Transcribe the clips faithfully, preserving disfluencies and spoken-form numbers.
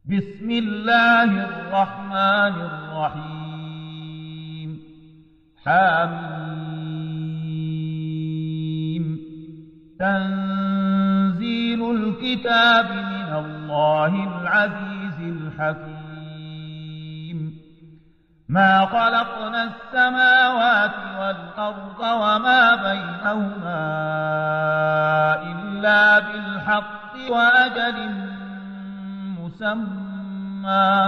بسم الله الرحمن الرحيم حميم تنزيل الكتاب من الله العزيز الحكيم ما خلقنا السماوات والأرض وما بينهما إلا بالحق وأجل مسمى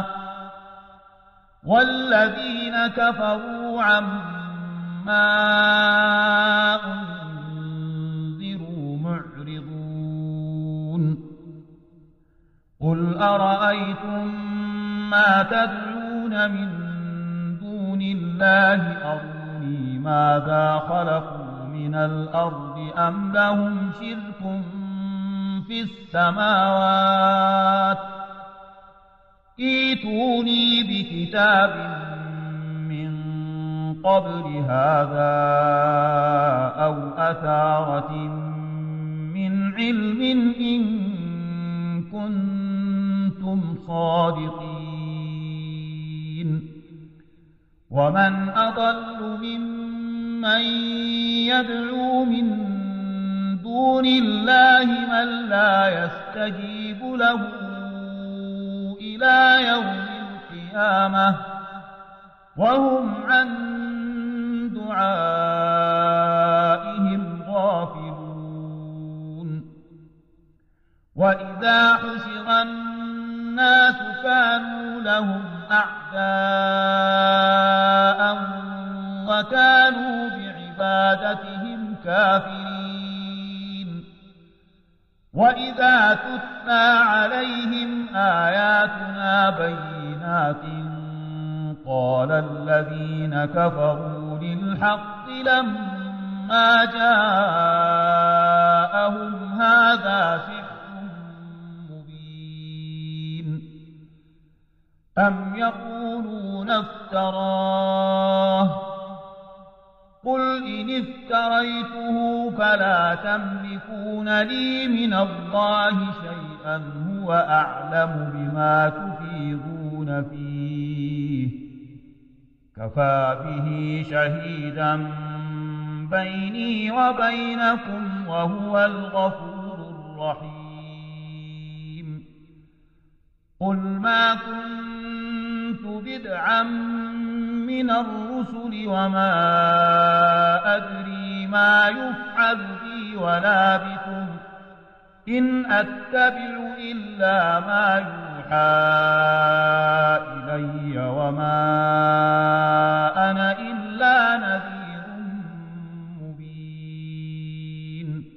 والذين كفروا عما أنذروا معرضون قل أرأيتم ما تدعون من دون الله أروني ماذا خلقوا من الأرض أم لهم شرك في السماوات ائتوني بكتاب من قبل هذا أو أثارة من علم إن كنتم صادقين ومن أضل ممن يدعو من دون الله من لا يستجيب له إلى يوم القيامة وهم عن دعائهم غافلون وإذا حشر الناس كانوا لهم أعداء وكانوا بعبادتهم كافرين وإذا تتلى عليهم آياتنا بينات قال الذين كفروا للحق لما جاءهم هذا سحر مبين أم يقولون افتراه قل إن افتريته فلا تملكون لي من الله شيئا هو أعلم بما تفيضون فيه كفى به شهيدا بيني وبينكم وهو الغفور الرحيم قل ما كنت بدعا من الرسل وما أدري ما يفعل بي ولا بكم إن أتبع إلا ما يوحى إلي وما أنا إلا نذير مبين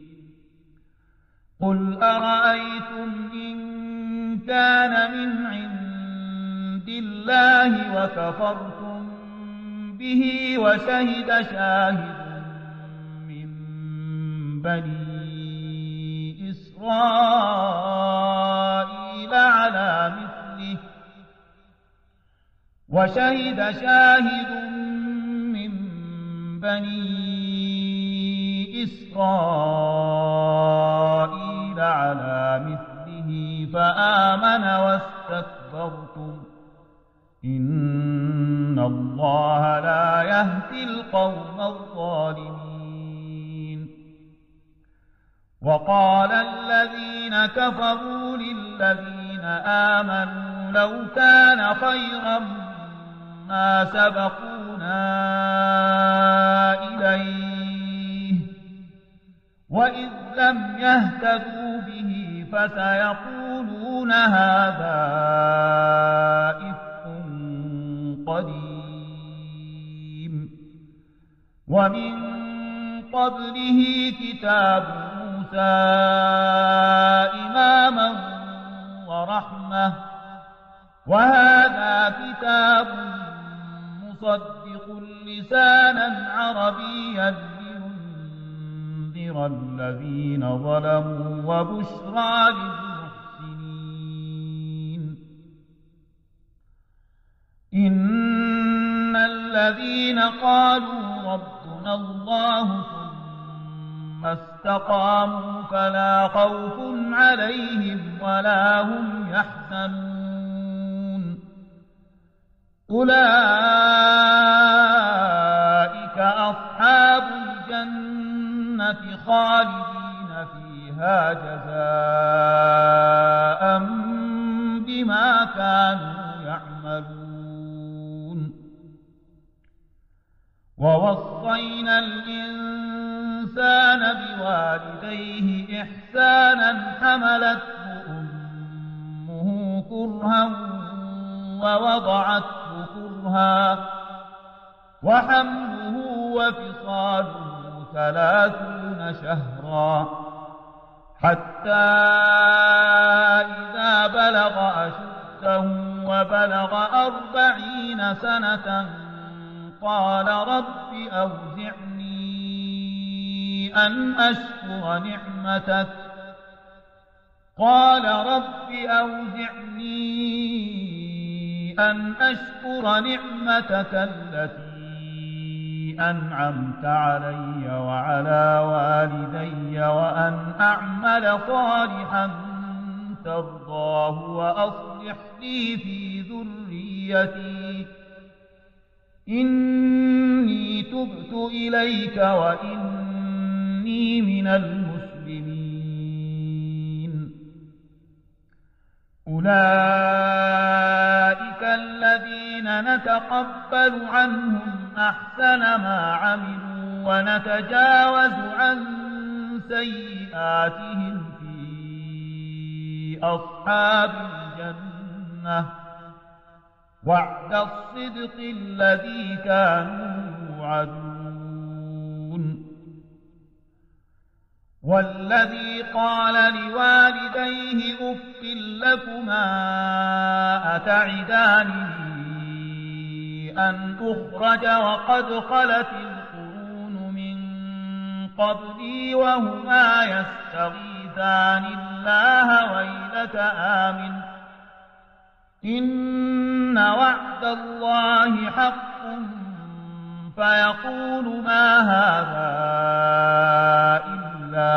قل أرأيتم إن كان من عند الله وكفرتم به وشهد شاهد من بني إسرائيل على مثله وشهد شاهد من بني إسرائيل على مثله فآمن واستكبرتم إن الله لا يهدي القوم الظالمين وقال الذين كفروا للذين آمنوا لو كان خيرا ما سبقونا إليه وإذ لم يهتدوا به فسيقولون هذا إفك قديم ومن قبله كتاب موسى إماما ورحمة وهذا كتاب مصدق لسانا عربيا لينذر الذين ظلموا وبشرى للمحسنين إن الذين قالوا ربنا الله ثم استقاموا فلا خوف عليهم ولا هم يحزنون أولئك أصحاب الجنة خالدين فيها جزاء بما كانوا يعملون ووصينا الإنسان بوالديه إحسانا حملته أمه كرها ووضعته كرها وحمله وفصاله ثلاثون شهرا حتى إذا بلغ أشده وبلغ أربعين سنة قال رب أوزعني أن أشكر نعمتك قال رب أوزعني أن أشكر نعمتك التي أنعمت علي وعلى والدي وأن أعمل صالحا ترضاه وأصلح لي في ذريتي إني تبت إليك وإني من المسلمين أولئك الذين نتقبل عنهم أحسن ما عملوا ونتجاوز عن سيئاتهم في أصحاب الجنة وعد الصدق الذي كانوا يوعدون والذي قال لوالديه أف لكما أتعدانني أن أخرج وقد خلت القرون من قبلي وهما يستغيثان الله ويلك آمن إن وعد الله حق فيقول ما هذا إلا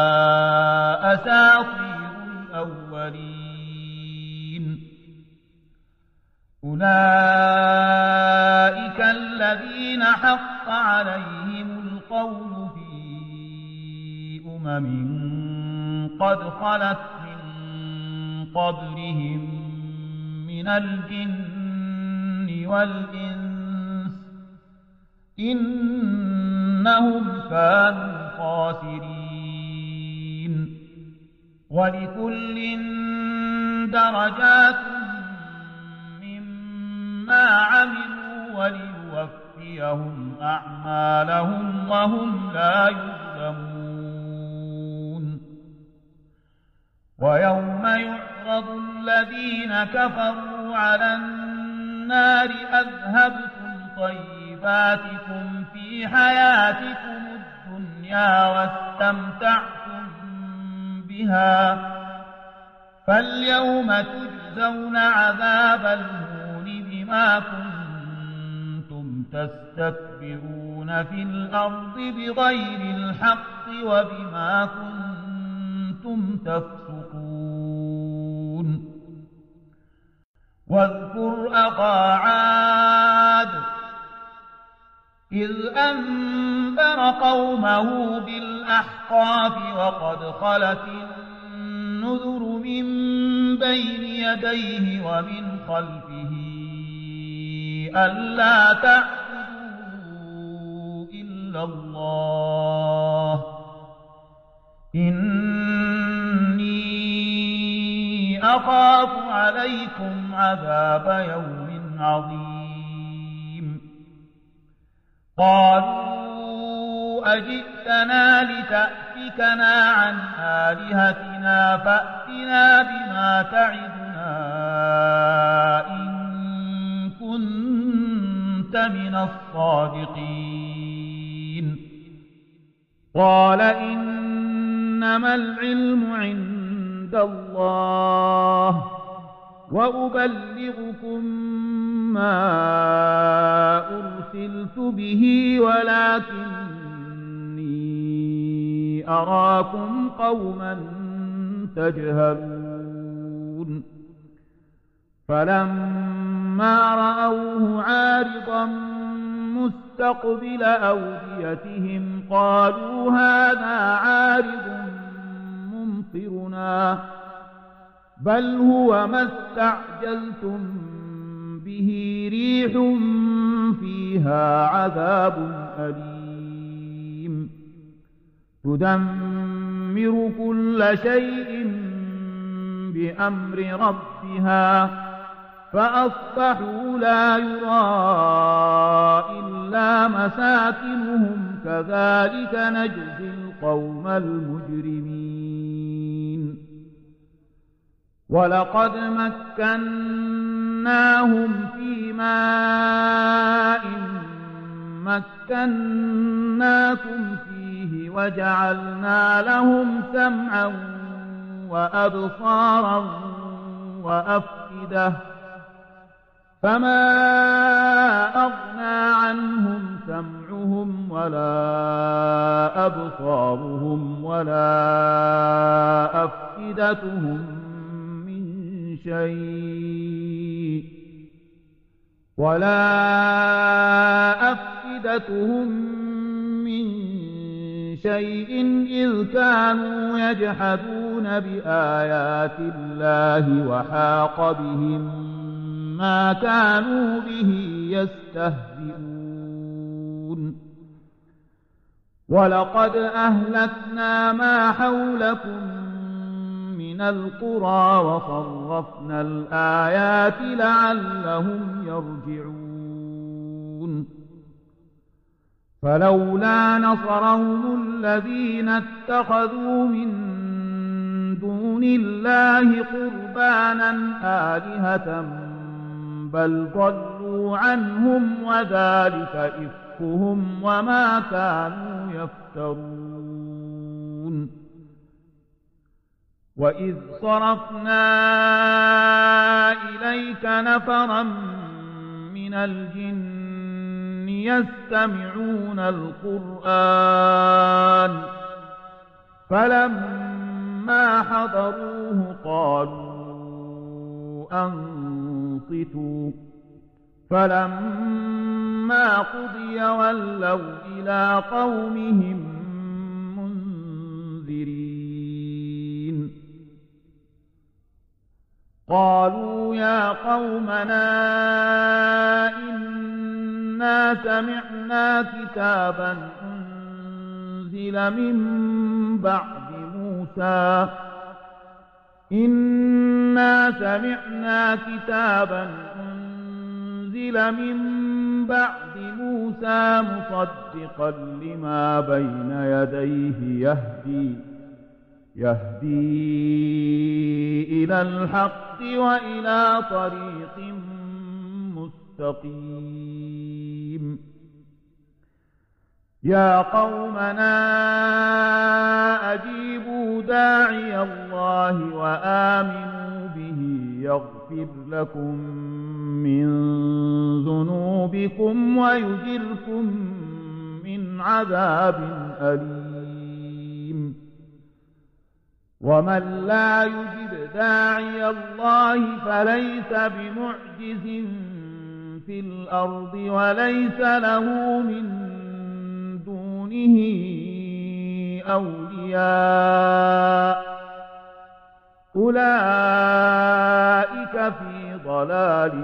أساطير الأولين أولئك الذين حق عليهم القول في أمم قد خلت من قبلهم من الجن والإنس إنهم كانوا خاسرين ولكل درجات مما عملوا وليوفيهم أعمالهم وهم لا يظلمون ويوم يعرض الذين كفروا على النار أذهبتم طيباتكم في حياتكم الدنيا واستمتعتم بها فاليوم تجزون عذاب الهون بما كنتم تستكبرون في الأرض بغير الحق وبما كنتم تفسقون واذكر أخا عاد إذ أنذر قومه بالأحقاف وقد خلت النذر من بين يديه ومن خلفه ألا تعبدوا إلا الله إني أخاف عليكم عذاب يوم عظيم قالوا أجئتنا لتأفكنا عن آلهتنا فأتنا بما تعدنا إن كنت من الصادقين قال إنما العلم عند الله وأبلغكم ما أرسلت به ولكني أراكم قوما تجهلون فلما فلما رأوه عارضا مستقبل أوديتهم قالوا هذا عارض ممطرنا بل هو ما استعجلتم به ريح فيها عذاب أليم تدمر كل شيء بأمر ربها فأصبحوا لا يرى إلا مساكنهم كذلك نجزي القوم المجرمين ولقد مكناهم في ماء مكناكم فيه وجعلنا لهم سمعا وأبصارا وأفئدة فما أغنى عنهم سمعهم ولا أبصارهم ولا أفئدتهم من شيء ولا أفئدتهم من شيء إذ كانوا يجحدون بآيات الله وحاق بهم ما كانوا به يستهزئون ولقد أهلكنا ما حولكم من القرى وصرفنا الآيات لعلهم يرجعون فلولا نصرهم الذين اتخذوا من دون الله قربانا آلهة بل ضلوا عنهم وذلك إفكهم وما كانوا يفترون وإذ صرفنا إليك نفرا من الجن يستمعون القرآن فلما حضروه قالوا أنصتوا فلما قضي ولوا إلى قومهم منذرين قالوا يا قومنا إنا سمعنا كتابا أنزل من بعد موسى إنا سمعنا كتابا أنزل من بعد موسى مصدقا لما بين يديه يهدي يهدي إلى الحق وإلى طريق مستقيم يا قومنا أجيبوا داعي الله وآمنوا به يغفر لكم من ذنوبكم ويجركم من عذاب أليم ومن لا يجب داعي الله فليس بمعجز في الأرض وليس له من دونه أولياء أولئك في ضلال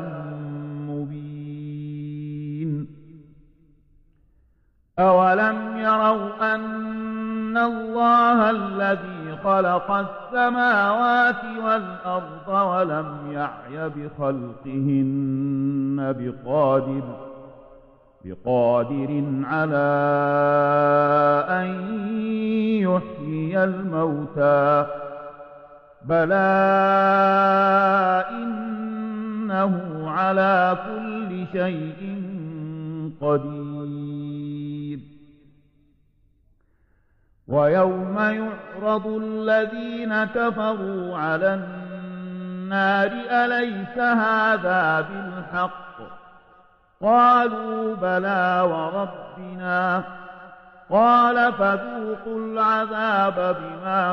مبين أولم يروا أن الله الذي خلق السماوات والأرض ولم يعي بخلقهن بقادر بقادر على أن يحيي الموتى بلى إنه على كل شيء قدير ويوم يعرض الذين كفروا على النار أليس هذا بالحق قالوا بلى وربنا قال فذوقوا العذاب بما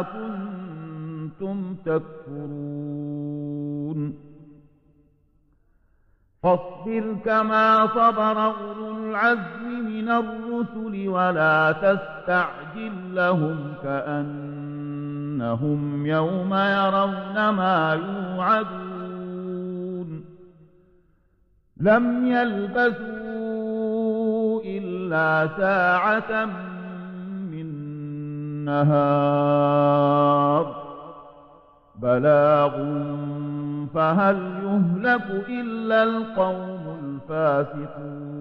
كنتم تكفرون فاصبر كما صبر أولو العزم من الرسل ولا تستعجل لهم كأنهم يوم يرون ما يوعدون لم يلبثوا إلا ساعة من نهار بلاغ فهل يهلك إلا القوم الفاسقون